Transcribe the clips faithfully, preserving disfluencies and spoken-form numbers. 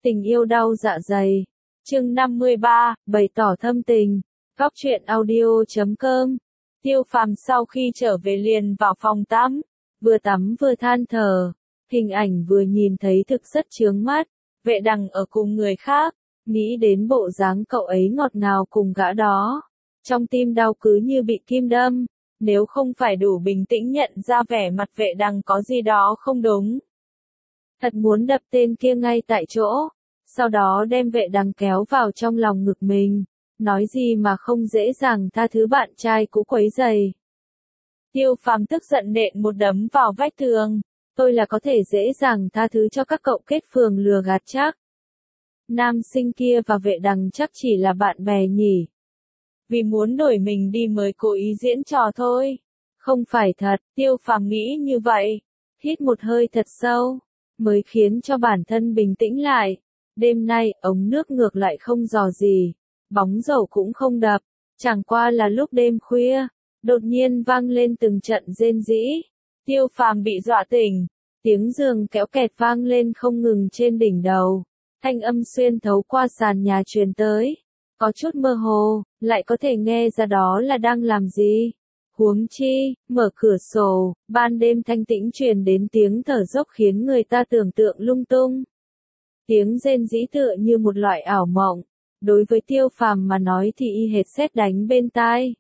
Tình yêu đau dạ dày. Chương năm mươi ba, bày tỏ thâm tình. Góc truyện audio chấm com. Tiêu Phàm sau khi trở về liền vào phòng tắm, vừa tắm vừa than thở, hình ảnh vừa nhìn thấy thực rất chướng mắt, Vệ Đằng ở cùng người khác, nghĩ đến bộ dáng cậu ấy ngọt ngào cùng gã đó, trong tim đau cứ như bị kim đâm, nếu không phải đủ bình tĩnh nhận ra vẻ mặt Vệ Đằng có gì đó không đúng. Thật muốn đập tên kia ngay tại chỗ, sau đó đem Vệ Đằng kéo vào trong lòng ngực mình, nói gì mà không dễ dàng tha thứ bạn trai cũ quấy rầy. Tiêu Phàm tức giận nện một đấm vào vách tường, tôi là có thể dễ dàng tha thứ cho các cậu kết phường lừa gạt chắc. Nam sinh kia và Vệ Đằng chắc chỉ là bạn bè nhỉ. Vì muốn đổi mình đi mới cố ý diễn trò thôi. Không phải thật, Tiêu Phàm nghĩ như vậy. Hít một hơi thật sâu, mới khiến cho bản thân bình tĩnh lại. Đêm nay, ống nước ngược lại không rò gì, bóng dầu cũng không đập, chẳng qua là lúc đêm khuya, đột nhiên vang lên từng trận rên rỉ. Tiêu Phàm bị dọa tỉnh, tiếng giường kéo kẹt vang lên không ngừng trên đỉnh đầu, thanh âm xuyên thấu qua sàn nhà truyền tới, có chút mơ hồ, lại có thể nghe ra đó là đang làm gì. Huống chi, mở cửa sổ, ban đêm thanh tĩnh truyền đến tiếng thở dốc khiến người ta tưởng tượng lung tung. Tiếng rên rỉ tựa như một loại ảo mộng, đối với Tiêu Phàm mà nói thì y hệt sét đánh bên tai.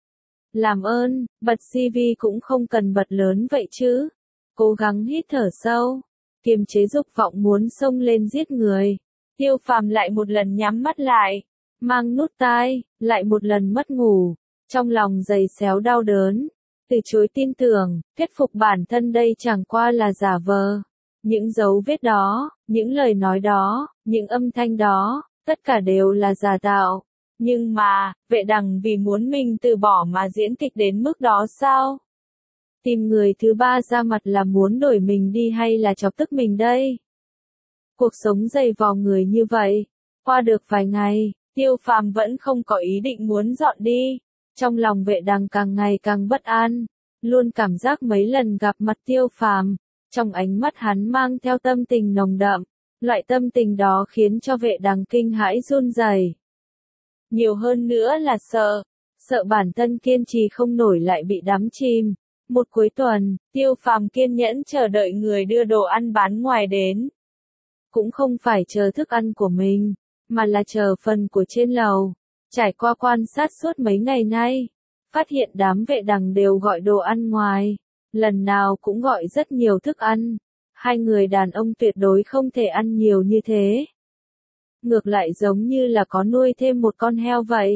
Làm ơn, bật ti vi cũng không cần bật lớn vậy chứ. Cố gắng hít thở sâu, kiềm chế dục vọng muốn xông lên giết người. Tiêu Phàm lại một lần nhắm mắt lại, mang nút tai, lại một lần mất ngủ, trong lòng dày xéo đau đớn, từ chối tin tưởng, thuyết phục bản thân đây chẳng qua là giả vờ. Những dấu vết đó, những lời nói đó, những âm thanh đó, tất cả đều là giả tạo. Nhưng mà, Vệ Đằng vì muốn mình từ bỏ mà diễn kịch đến mức đó sao? Tìm người thứ ba ra mặt là muốn đổi mình đi hay là chọc tức mình đây? Cuộc sống dày vò người như vậy, qua được vài ngày, Tiêu Phàm vẫn không có ý định muốn dọn đi. Trong lòng Vệ Đằng càng ngày càng bất an, luôn cảm giác mấy lần gặp mặt Tiêu Phàm, trong ánh mắt hắn mang theo tâm tình nồng đậm, loại tâm tình đó khiến cho Vệ Đằng kinh hãi run rẩy. Nhiều hơn nữa là sợ, sợ bản thân kiên trì không nổi lại bị đắm chìm. Một cuối tuần, Tiêu Phàm kiên nhẫn chờ đợi người đưa đồ ăn bán ngoài đến. Cũng không phải chờ thức ăn của mình, mà là chờ phần của trên lầu. Trải qua quan sát suốt mấy ngày nay, phát hiện đám Vệ Đằng đều gọi đồ ăn ngoài, lần nào cũng gọi rất nhiều thức ăn. Hai người đàn ông tuyệt đối không thể ăn nhiều như thế. Ngược lại giống như là có nuôi thêm một con heo vậy.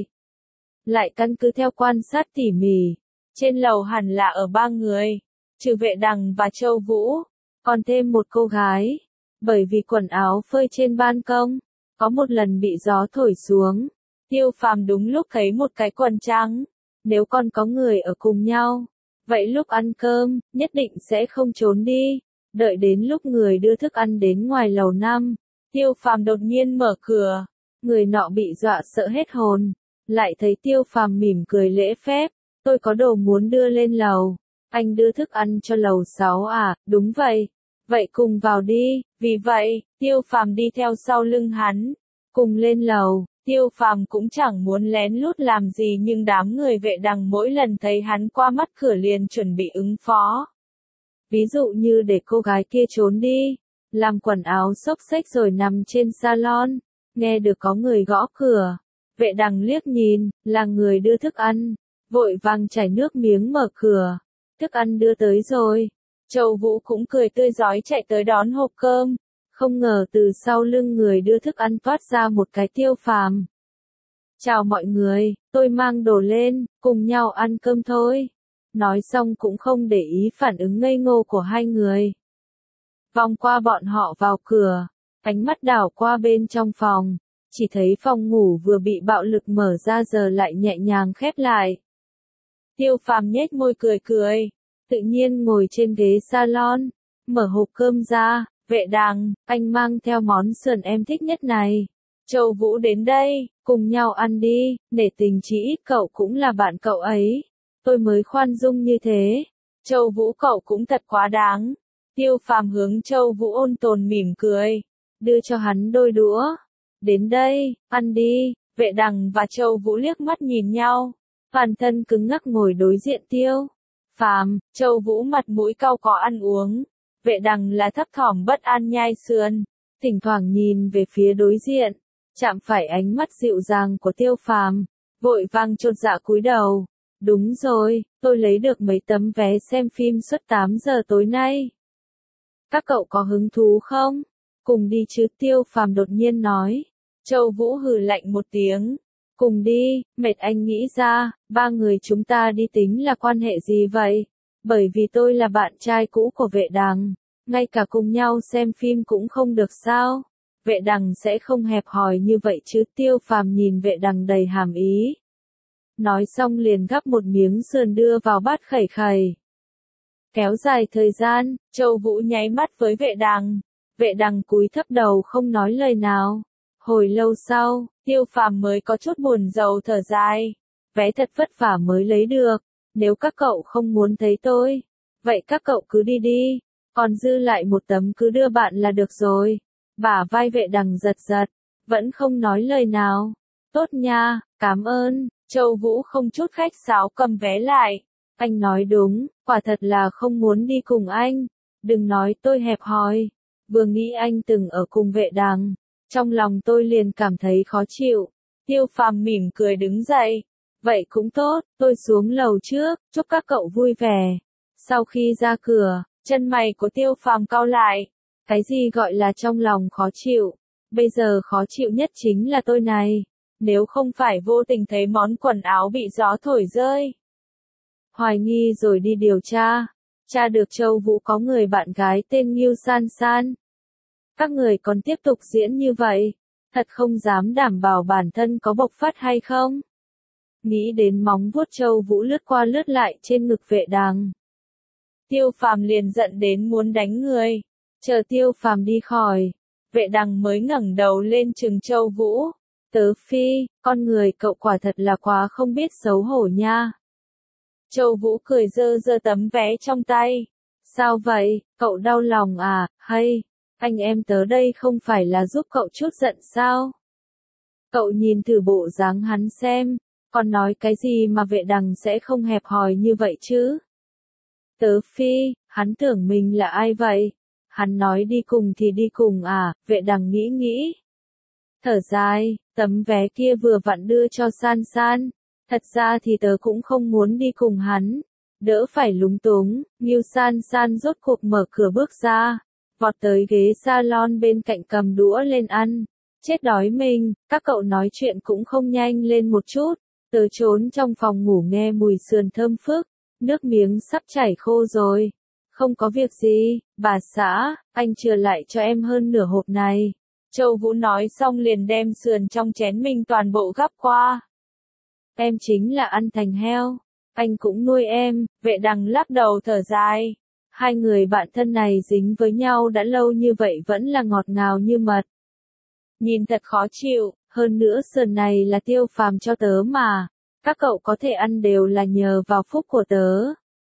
Lại căn cứ theo quan sát tỉ mỉ, trên lầu hẳn là ở ba người, trừ Vệ Đằng và Châu Vũ, còn thêm một cô gái. Bởi vì quần áo phơi trên ban công, có một lần bị gió thổi xuống, Tiêu Phàm đúng lúc thấy một cái quần trắng. Nếu còn có người ở cùng nhau, vậy lúc ăn cơm, nhất định sẽ không trốn đi. Đợi đến lúc người đưa thức ăn đến ngoài lầu năm, Tiêu Phàm đột nhiên mở cửa, người nọ bị dọa sợ hết hồn, lại thấy Tiêu Phàm mỉm cười lễ phép, tôi có đồ muốn đưa lên lầu, anh đưa thức ăn cho lầu sáu à, đúng vậy, vậy cùng vào đi, vì vậy, Tiêu Phàm đi theo sau lưng hắn, cùng lên lầu. Tiêu Phàm cũng chẳng muốn lén lút làm gì nhưng đám người Vệ Đằng mỗi lần thấy hắn qua mắt cửa liền chuẩn bị ứng phó. Ví dụ như để cô gái kia trốn đi, làm quần áo xốc xếch rồi nằm trên salon, nghe được có người gõ cửa. Vệ Đằng liếc nhìn, là người đưa thức ăn, vội vàng chảy nước miếng mở cửa. Thức ăn đưa tới rồi. Châu Vũ cũng cười tươi rói chạy tới đón hộp cơm. Không ngờ từ sau lưng người đưa thức ăn toát ra một cái Tiêu Phàm. Chào mọi người, tôi mang đồ lên, cùng nhau ăn cơm thôi. Nói xong cũng không để ý phản ứng ngây ngô của hai người. Vòng qua bọn họ vào cửa, ánh mắt đảo qua bên trong phòng, chỉ thấy phòng ngủ vừa bị bạo lực mở ra giờ lại nhẹ nhàng khép lại. Tiêu Phàm nhếch môi cười cười, tự nhiên ngồi trên ghế salon, mở hộp cơm ra. Vệ Đằng, anh mang theo món sườn em thích nhất này. Châu Vũ đến đây, cùng nhau ăn đi, nể tình chí ít cậu cũng là bạn cậu ấy. Tôi mới khoan dung như thế. Châu Vũ cậu cũng thật quá đáng. Tiêu Phàm hướng Châu Vũ ôn tồn mỉm cười. đưa cho hắn đôi đũa. Đến đây, ăn đi. Vệ Đằng và Châu Vũ liếc mắt nhìn nhau, toàn thân cứng ngắc ngồi đối diện Tiêu Phàm. Châu Vũ mặt mũi cau có ăn uống, Vệ Đằng là thấp thỏm bất an nhai sườn, thỉnh thoảng nhìn về phía đối diện, chạm phải ánh mắt dịu dàng của Tiêu Phàm, vội vàng chột dạ cúi đầu. Đúng rồi, tôi lấy được mấy tấm vé xem phim suốt tám giờ tối nay. Các cậu có hứng thú không? Cùng đi chứ, Tiêu Phàm đột nhiên nói. Châu Vũ hừ lạnh một tiếng. Cùng đi, mệt anh nghĩ ra, ba người chúng ta đi tính là quan hệ gì vậy? Bởi vì tôi là bạn trai cũ của Vệ Đằng, ngay cả cùng nhau xem phim cũng không được sao? Vệ Đằng sẽ không hẹp hòi như vậy chứ, Tiêu Phàm nhìn Vệ Đằng đầy hàm ý. Nói xong liền gắp một miếng sườn đưa vào bát khẩy khẩy. Kéo dài thời gian, Châu Vũ nháy mắt với Vệ Đằng. Vệ Đằng cúi thấp đầu không nói lời nào. Hồi lâu sau, Tiêu Phàm mới có chút buồn rầu thở dài. Vé thật vất vả mới lấy được, nếu các cậu không muốn thấy tôi, vậy các cậu cứ đi đi, còn dư lại một tấm cứ đưa bạn là được rồi. Bả vai Vệ Đằng giật giật, vẫn không nói lời nào. Tốt nha, cảm ơn. Châu Vũ không chút khách sáo cầm vé lại. Anh nói đúng, quả thật là không muốn đi cùng anh. Đừng nói tôi hẹp hòi. Vừa nghĩ anh từng ở cùng Vệ Đằng, trong lòng tôi liền cảm thấy khó chịu. Tiêu Phàm mỉm cười đứng dậy. Vậy cũng tốt, tôi xuống lầu trước, chúc các cậu vui vẻ. Sau khi ra cửa, chân mày của Tiêu Phàm cau lại. Cái gì gọi là trong lòng khó chịu? Bây giờ khó chịu nhất chính là tôi này. Nếu không phải vô tình thấy món quần áo bị gió thổi rơi, hoài nghi rồi đi điều tra, tra được Châu Vũ có người bạn gái tên Ngưu San San. Các người còn tiếp tục diễn như vậy, thật không dám đảm bảo bản thân có bộc phát hay không. Nghĩ đến móng vuốt Châu Vũ lướt qua lướt lại trên ngực Vệ Đằng, Tiêu Phàm liền giận đến muốn đánh người. Chờ Tiêu Phàm đi khỏi, Vệ Đằng mới ngẩng đầu lên trừng Châu Vũ. Tớ Phi, con người cậu quả thật là quá không biết xấu hổ nha. Châu Vũ cười giơ giơ tấm vé trong tay. Sao vậy, cậu đau lòng à, hay, anh em tớ đây không phải là giúp cậu chút giận sao? Cậu nhìn thử bộ dáng hắn xem, còn nói cái gì mà Vệ Đằng sẽ không hẹp hòi như vậy chứ? Tớ Phi, hắn tưởng mình là ai vậy? Hắn nói đi cùng thì đi cùng à, Vệ Đằng nghĩ nghĩ. Thở dài, tấm vé kia vừa vặn đưa cho San San. Thật ra thì tớ cũng không muốn đi cùng hắn. Đỡ phải lúng túng, Ngưu San San rốt cuộc mở cửa bước ra. Vọt tới ghế salon bên cạnh cầm đũa lên ăn. Chết đói mình, các cậu nói chuyện cũng không nhanh lên một chút. Tớ trốn trong phòng ngủ nghe mùi sườn thơm phức. Nước miếng sắp chảy khô rồi. Không có việc gì, bà xã, anh chừa lại cho em hơn nửa hộp này. Châu Vũ nói xong liền đem sườn trong chén mình toàn bộ gắp qua. Em chính là ăn thành heo, anh cũng nuôi em. Vệ Đằng lắc đầu thở dài. Hai người bạn thân này dính với nhau đã lâu như vậy vẫn là ngọt ngào như mật. Nhìn thật khó chịu, hơn nữa sườn này là Tiêu Phàm cho tớ mà. Các cậu có thể ăn đều là nhờ vào phúc của tớ.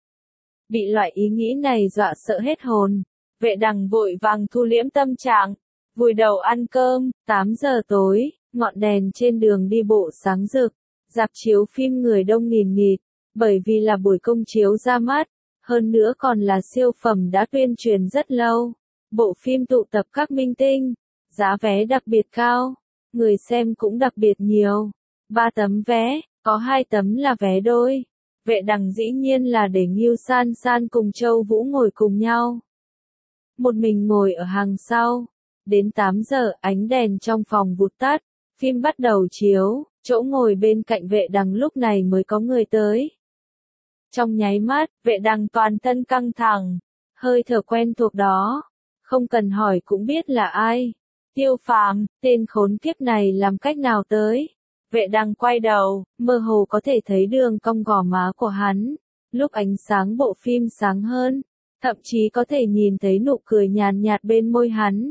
Bị loại ý nghĩ này dọa sợ hết hồn. Vệ Đằng vội vàng thu liễm tâm trạng, vùi đầu ăn cơm. Tám giờ tối, ngọn đèn trên đường đi bộ sáng rực, rạp chiếu phim người đông nghìn nghịt, bởi vì là buổi công chiếu ra mắt, hơn nữa còn là siêu phẩm đã tuyên truyền rất lâu. Bộ phim tụ tập các minh tinh, giá vé đặc biệt cao, người xem cũng đặc biệt nhiều. Ba tấm vé, có hai tấm là vé đôi. Vệ Đằng dĩ nhiên là để Ngưu San San cùng Châu Vũ ngồi cùng nhau. Một mình ngồi ở hàng sau. Đến tám giờ, ánh đèn trong phòng vụt tắt, phim bắt đầu chiếu, chỗ ngồi bên cạnh Vệ Đằng lúc này mới có người tới. Trong nháy mắt, Vệ Đằng toàn thân căng thẳng, hơi thở quen thuộc đó, không cần hỏi cũng biết là ai. Tiêu Phàm, tên khốn kiếp này làm cách nào tới? Vệ Đằng quay đầu, mơ hồ có thể thấy đường cong gò má của hắn, lúc ánh sáng bộ phim sáng hơn, thậm chí có thể nhìn thấy nụ cười nhàn nhạt bên môi hắn.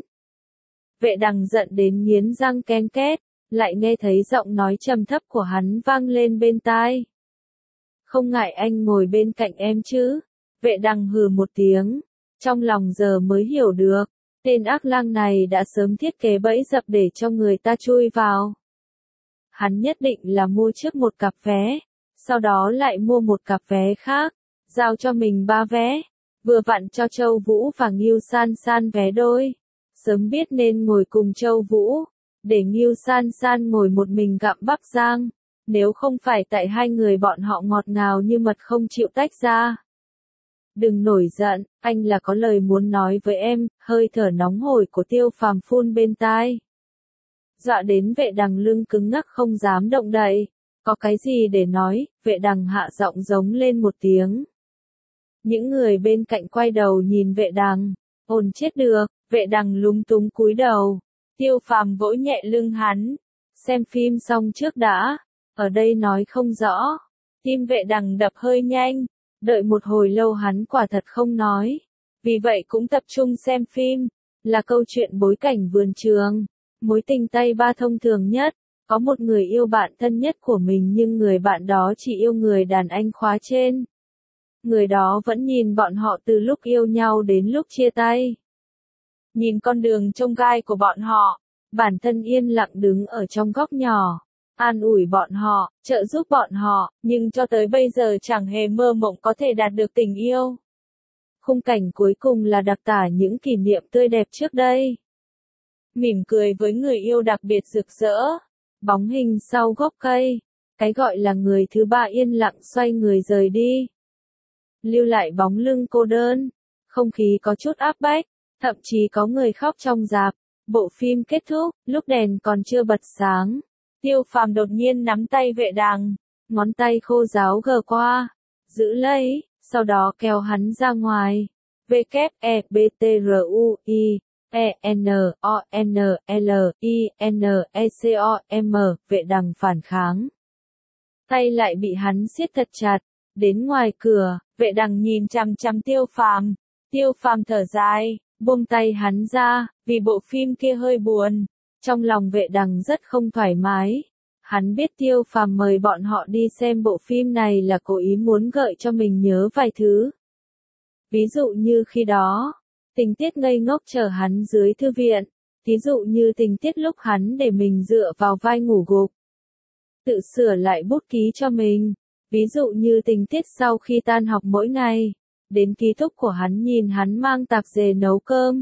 Vệ Đằng giận đến nghiến răng ken két, lại nghe thấy giọng nói trầm thấp của hắn vang lên bên tai. Không ngại anh ngồi bên cạnh em chứ? Vệ Đằng hừ một tiếng, trong lòng giờ mới hiểu được, Tên ác lang này đã sớm thiết kế bẫy dập để cho người ta chui vào. Hắn nhất định là mua trước một cặp vé, sau đó lại mua một cặp vé khác, giao cho mình ba vé, vừa vặn cho Châu Vũ và Ngưu San San vé đôi. Sớm biết nên ngồi cùng Châu Vũ, để Ngưu San San ngồi một mình gặm bắp rang, nếu không phải tại hai người bọn họ ngọt ngào như mật không chịu tách ra. Đừng nổi giận, anh là có lời muốn nói với em, hơi thở nóng hổi của Tiêu Phàm phun bên tai. Dọa đến Vệ Đằng lưng cứng ngắc không dám động đậy, có cái gì để nói, Vệ Đằng hạ giọng giống lên một tiếng. Những người bên cạnh quay đầu nhìn Vệ Đằng, ồn chết được, Vệ Đằng lúng túng cúi đầu, Tiêu Phàm vỗ nhẹ lưng hắn, xem phim xong trước đã, ở đây nói không rõ, tim Vệ Đằng đập hơi nhanh, đợi một hồi lâu hắn quả thật không nói, vì vậy cũng tập trung xem phim, là câu chuyện bối cảnh vườn trường, mối tình tay ba thông thường nhất, có một người yêu bạn thân nhất của mình nhưng người bạn đó chỉ yêu người đàn anh khóa trên. Người đó vẫn nhìn bọn họ từ lúc yêu nhau đến lúc chia tay. Nhìn con đường chông gai của bọn họ, bản thân yên lặng đứng ở trong góc nhỏ, an ủi bọn họ, trợ giúp bọn họ, nhưng cho tới bây giờ chẳng hề mơ mộng có thể đạt được tình yêu. Khung cảnh cuối cùng là đặc tả những kỷ niệm tươi đẹp trước đây. Mỉm cười với người yêu đặc biệt rực rỡ, bóng hình sau gốc cây, cái gọi là người thứ ba yên lặng xoay người rời đi. Lưu lại bóng lưng cô đơn, không khí có chút áp bách, thậm chí có người khóc trong rạp. Bộ phim kết thúc, lúc đèn còn chưa bật sáng, Tiêu Phàm đột nhiên nắm tay Vệ Đằng, ngón tay khô ráo gờ qua, giữ lấy, sau đó kéo hắn ra ngoài. W E B T R U I E N O N L I N E C O M, Vệ Đằng phản kháng. Tay lại bị hắn siết thật chặt, đến ngoài cửa, Vệ Đằng nhìn chằm chằm Tiêu Phàm, Tiêu Phàm thở dài, buông tay hắn ra, vì bộ phim kia hơi buồn. Trong lòng Vệ Đằng rất không thoải mái. Hắn biết Tiêu Phàm mời bọn họ đi xem bộ phim này là cố ý muốn gợi cho mình nhớ vài thứ. Ví dụ như khi đó, tình tiết ngây ngốc chờ hắn dưới thư viện, ví dụ như tình tiết lúc hắn để mình dựa vào vai ngủ gục, tự sửa lại bút ký cho mình, ví dụ như tình tiết sau khi tan học mỗi ngày, đến ký túc của hắn nhìn hắn mang tạp dề nấu cơm.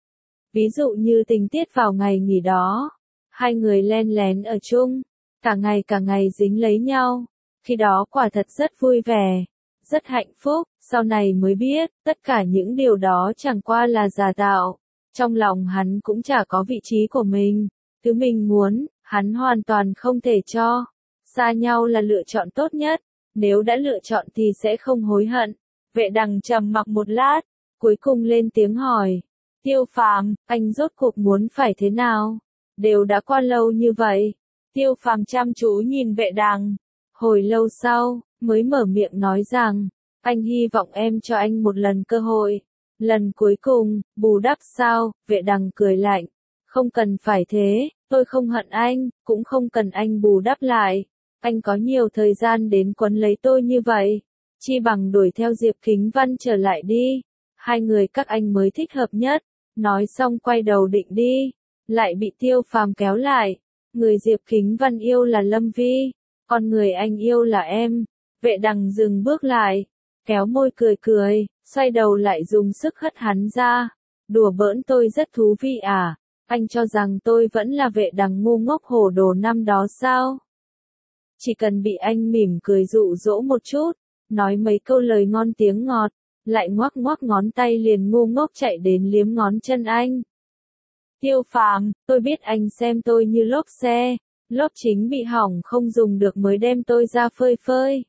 Ví dụ như tình tiết vào ngày nghỉ đó, hai người len lén ở chung, cả ngày cả ngày dính lấy nhau, khi đó quả thật rất vui vẻ, rất hạnh phúc, sau này mới biết, tất cả những điều đó chẳng qua là giả tạo, trong lòng hắn cũng chả có vị trí của mình, thứ mình muốn, hắn hoàn toàn không thể cho, xa nhau là lựa chọn tốt nhất, nếu đã lựa chọn thì sẽ không hối hận. Vệ Đằng trầm mặc một lát, cuối cùng lên tiếng hỏi. Tiêu Phàm, anh rốt cuộc muốn phải thế nào? Đều đã qua lâu như vậy. Tiêu Phàm chăm chú nhìn Vệ Đằng. Hồi lâu sau, mới mở miệng nói rằng, anh hy vọng em cho anh một lần cơ hội. Lần cuối cùng, bù đắp sao? Vệ Đằng cười lạnh. Không cần phải thế, tôi không hận anh, cũng không cần anh bù đắp lại. Anh có nhiều thời gian đến quấn lấy tôi như vậy. Chi bằng đuổi theo Diệp Kính Văn trở lại đi. Hai người các anh mới thích hợp nhất. Nói xong quay đầu định đi. Lại bị Tiêu Phàm kéo lại. Người Diệp Kính Văn yêu là Lâm Vi. Còn người anh yêu là em. Vệ Đằng dừng bước lại. Kéo môi cười cười. Xoay đầu lại dùng sức hất hắn ra. Đùa bỡn tôi rất thú vị à. Anh cho rằng tôi vẫn là Vệ Đằng ngu ngốc hồ đồ năm đó sao? Chỉ cần bị anh mỉm cười dụ dỗ một chút, nói mấy câu lời ngon tiếng ngọt, lại ngoắc ngoắc ngón tay liền ngu ngốc chạy đến liếm ngón chân anh. Tiêu Phàm, tôi biết anh xem tôi như lốp xe, lốp chính bị hỏng không dùng được mới đem tôi ra phơi phơi.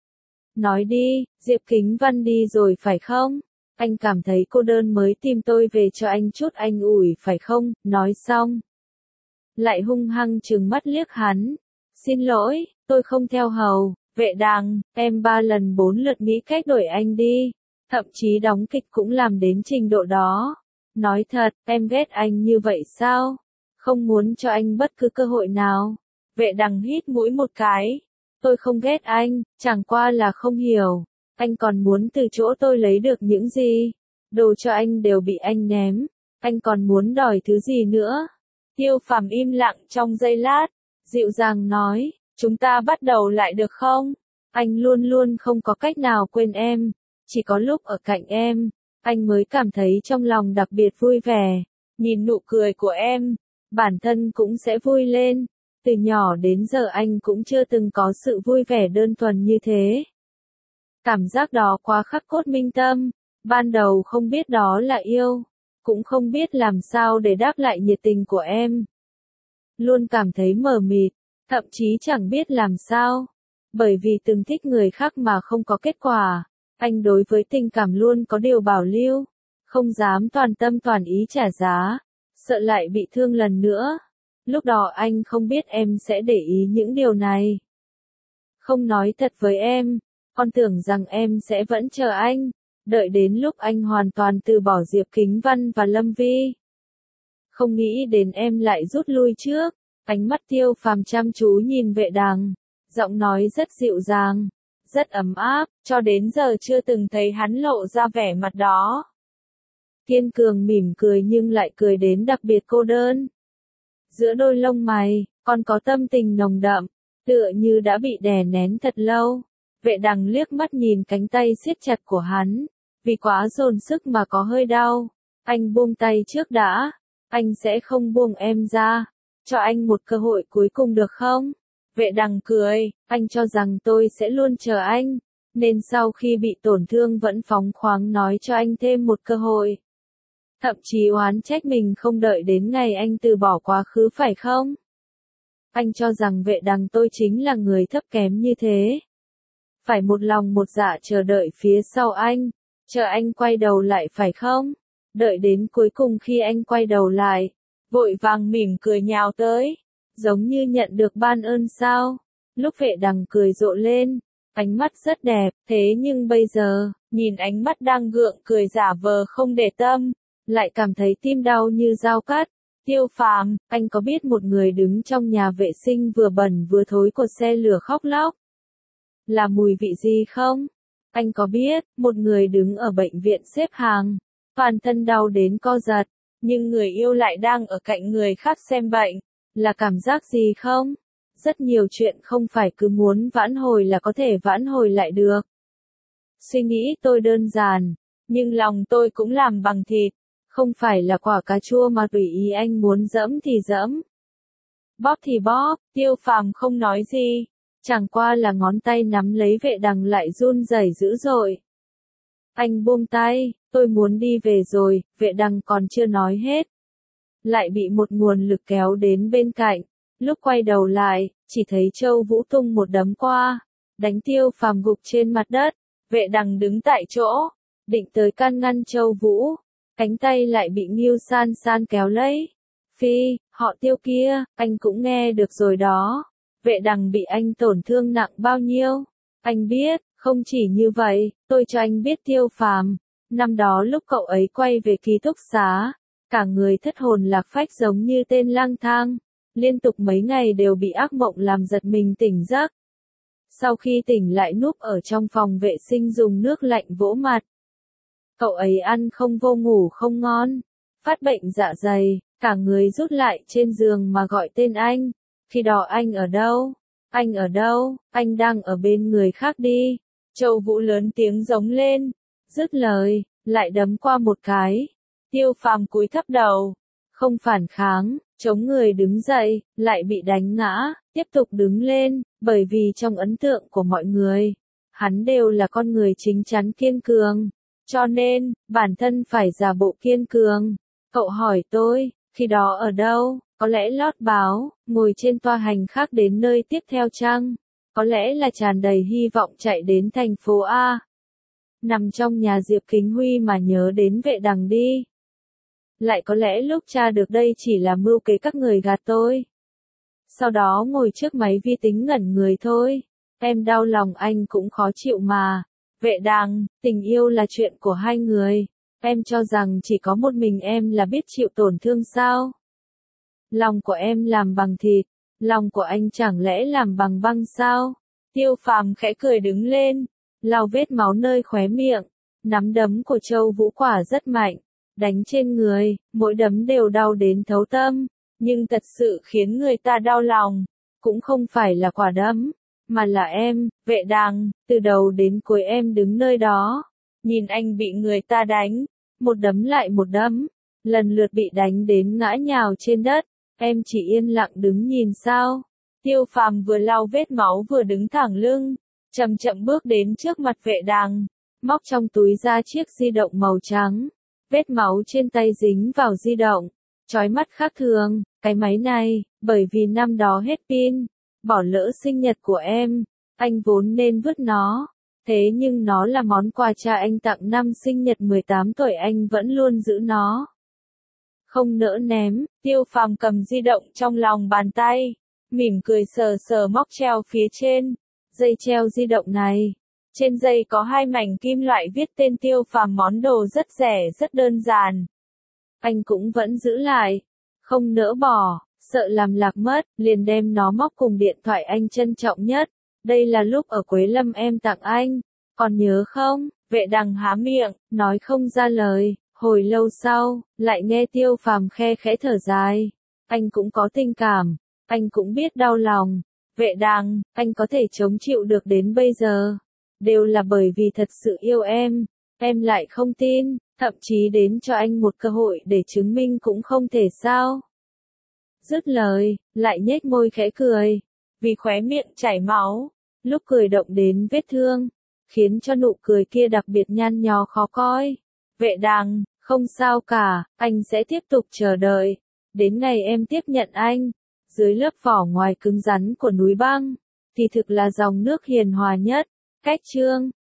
Nói đi, Diệp Kính Văn đi rồi phải không? Anh cảm thấy cô đơn mới tìm tôi về cho anh chút anh ủi phải không? Nói xong, lại hung hăng trừng mắt liếc hắn. Xin lỗi, tôi không theo hầu. Vệ Đằng, em ba lần bốn lượt nghĩ cách đổi anh đi. Thậm chí đóng kịch cũng làm đến trình độ đó. Nói thật, em ghét anh như vậy sao? Không muốn cho anh bất cứ cơ hội nào. Vệ Đằng hít mũi một cái. Tôi không ghét anh, chẳng qua là không hiểu. Anh còn muốn từ chỗ tôi lấy được những gì? Đồ cho anh đều bị anh ném. Anh còn muốn đòi thứ gì nữa? Tiêu Phàm im lặng trong giây lát, dịu dàng nói, chúng ta bắt đầu lại được không? Anh luôn luôn không có cách nào quên em, chỉ có lúc ở cạnh em, anh mới cảm thấy trong lòng đặc biệt vui vẻ. Nhìn nụ cười của em, bản thân cũng sẽ vui lên. Từ nhỏ đến giờ anh cũng chưa từng có sự vui vẻ đơn thuần như thế. Cảm giác đó quá khắc cốt minh tâm, ban đầu không biết đó là yêu, cũng không biết làm sao để đáp lại nhiệt tình của em. Luôn cảm thấy mờ mịt, thậm chí chẳng biết làm sao. Bởi vì từng thích người khác mà không có kết quả, anh đối với tình cảm luôn có điều bảo lưu, không dám toàn tâm toàn ý trả giá, sợ lại bị thương lần nữa. Lúc đó anh không biết em sẽ để ý những điều này. Không nói thật với em, con tưởng rằng em sẽ vẫn chờ anh, đợi đến lúc anh hoàn toàn từ bỏ Diệp Kính Văn và Lâm Vi. Không nghĩ đến em lại rút lui trước. Ánh mắt Tiêu Phàm chăm chú nhìn Vệ Đằng, giọng nói rất dịu dàng, rất ấm áp, cho đến giờ chưa từng thấy hắn lộ ra vẻ mặt đó. Kiên Cường mỉm cười nhưng lại cười đến đặc biệt cô đơn. Giữa đôi lông mày, còn có tâm tình nồng đậm, tựa như đã bị đè nén thật lâu. Vệ Đằng liếc mắt nhìn cánh tay siết chặt của hắn, vì quá dồn sức mà có hơi đau. Anh buông tay trước đã, anh sẽ không buông em ra. Cho anh một cơ hội cuối cùng được không? Vệ Đằng cười, anh cho rằng tôi sẽ luôn chờ anh, nên sau khi bị tổn thương vẫn phóng khoáng nói cho anh thêm một cơ hội. Thậm chí oán trách mình không đợi đến ngày anh từ bỏ quá khứ phải không? Anh cho rằng Vệ Đằng tôi chính là người thấp kém như thế. Phải một lòng một dạ chờ đợi phía sau anh, chờ anh quay đầu lại phải không? Đợi đến cuối cùng khi anh quay đầu lại, vội vàng mỉm cười nhào tới, giống như nhận được ban ơn sao. Lúc Vệ Đằng cười rộ lên, ánh mắt rất đẹp, thế nhưng bây giờ, nhìn ánh mắt đang gượng cười giả vờ không để tâm, lại cảm thấy tim đau như dao cắt. Tiêu Phàm, anh có biết một người đứng trong nhà vệ sinh vừa bẩn vừa thối của xe lửa khóc lóc là mùi vị gì không? Anh có biết, một người đứng ở bệnh viện xếp hàng, toàn thân đau đến co giật, nhưng người yêu lại đang ở cạnh người khác xem bệnh, là cảm giác gì không? Rất nhiều chuyện không phải cứ muốn vãn hồi là có thể vãn hồi lại được. Suy nghĩ tôi đơn giản, nhưng lòng tôi cũng làm bằng thịt, không phải là quả cà chua mà tùy ý anh muốn dẫm thì dẫm. Bóp thì bóp, Tiêu Phàm không nói gì, chẳng qua là ngón tay nắm lấy Vệ Đằng lại run rẩy dữ dội. Anh buông tay, tôi muốn đi về rồi, Vệ Đằng còn chưa nói hết. Lại bị một nguồn lực kéo đến bên cạnh, lúc quay đầu lại, chỉ thấy Châu Vũ tung một đấm qua, đánh Tiêu Phàm gục trên mặt đất. Vệ Đằng đứng tại chỗ, định tới can ngăn Châu Vũ, cánh tay lại bị Ngưu San San kéo lấy. Phi, họ Tiêu kia, anh cũng nghe được rồi đó. Vệ Đằng bị anh tổn thương nặng bao nhiêu? Anh biết, không chỉ như vậy, tôi cho anh biết Tiêu Phàm. Năm đó lúc cậu ấy quay về ký túc xá, cả người thất hồn lạc phách giống như tên lang thang, liên tục mấy ngày đều bị ác mộng làm giật mình tỉnh giấc. Sau khi tỉnh lại núp ở trong phòng vệ sinh dùng nước lạnh vỗ mặt. Cậu ấy ăn không vô ngủ không ngon, phát bệnh dạ dày, cả người rút lại trên giường mà gọi tên anh. Khi đó anh ở đâu? Anh ở đâu? Anh đang ở bên người khác đi. Châu Vũ lớn tiếng giống lên, dứt lời, lại đấm qua một cái. Tiêu Phàm cúi thấp đầu, không phản kháng, chống người đứng dậy, lại bị đánh ngã, tiếp tục đứng lên, bởi vì trong ấn tượng của mọi người, hắn đều là con người chính chắn kiên cường, cho nên, bản thân phải giả bộ kiên cường. Cậu hỏi tôi, khi đó ở đâu? Có lẽ lót báo, ngồi trên toa hành khách đến nơi tiếp theo chăng? Có lẽ là tràn đầy hy vọng chạy đến thành phố A. Nằm trong nhà Diệp Kính Huy mà nhớ đến Vệ Đằng đi. Lại có lẽ lúc tra được đây chỉ là mưu kế các người gạt tôi. Sau đó ngồi trước máy vi tính ngẩn người thôi. Em đau lòng anh cũng khó chịu mà. Vệ Đằng, tình yêu là chuyện của hai người. Em cho rằng chỉ có một mình em là biết chịu tổn thương sao? Lòng của em làm bằng thịt, lòng của anh chẳng lẽ làm bằng băng sao? Tiêu Phàm khẽ cười đứng lên, lau vết máu nơi khóe miệng, nắm đấm của Châu Vũ quả rất mạnh, đánh trên người, mỗi đấm đều đau đến thấu tâm, nhưng thật sự khiến người ta đau lòng, cũng không phải là quả đấm, mà là em, Vệ Đằng, từ đầu đến cuối em đứng nơi đó, nhìn anh bị người ta đánh, một đấm lại một đấm, lần lượt bị đánh đến ngã nhào trên đất, em chỉ yên lặng đứng nhìn sao. Tiêu Phàm vừa lau vết máu vừa đứng thẳng lưng, chậm chậm bước đến trước mặt Vệ Đằng, móc trong túi ra chiếc di động màu trắng, vết máu trên tay dính vào di động, chói mắt khác thường, cái máy này, bởi vì năm đó hết pin, bỏ lỡ sinh nhật của em, anh vốn nên vứt nó, thế nhưng nó là món quà cha anh tặng năm sinh nhật mười tám tuổi anh vẫn luôn giữ nó. Không nỡ ném, Tiêu Phàm cầm di động trong lòng bàn tay, mỉm cười sờ sờ móc treo phía trên, dây treo di động này. Trên dây có hai mảnh kim loại viết tên Tiêu Phàm, món đồ rất rẻ rất đơn giản. Anh cũng vẫn giữ lại, không nỡ bỏ, sợ làm lạc mất, liền đem nó móc cùng điện thoại anh trân trọng nhất. Đây là lúc ở Quế Lâm em tặng anh, còn nhớ không? Vệ Đằng há miệng, nói không ra lời, hồi lâu sau, lại nghe Tiêu Phàm khe khẽ thở dài. Anh cũng có tình cảm, anh cũng biết đau lòng. Vệ Đằng, anh có thể chống chịu được đến bây giờ, đều là bởi vì thật sự yêu em, em lại không tin, thậm chí đến cho anh một cơ hội để chứng minh cũng không thể sao. Dứt lời, lại nhếch môi khẽ cười, vì khóe miệng chảy máu, lúc cười động đến vết thương, khiến cho nụ cười kia đặc biệt nhăn nhó khó coi. Vệ Đằng, không sao cả, anh sẽ tiếp tục chờ đợi, đến ngày em tiếp nhận anh, dưới lớp vỏ ngoài cứng rắn của núi băng, thì thực là dòng nước hiền hòa nhất. Cách chương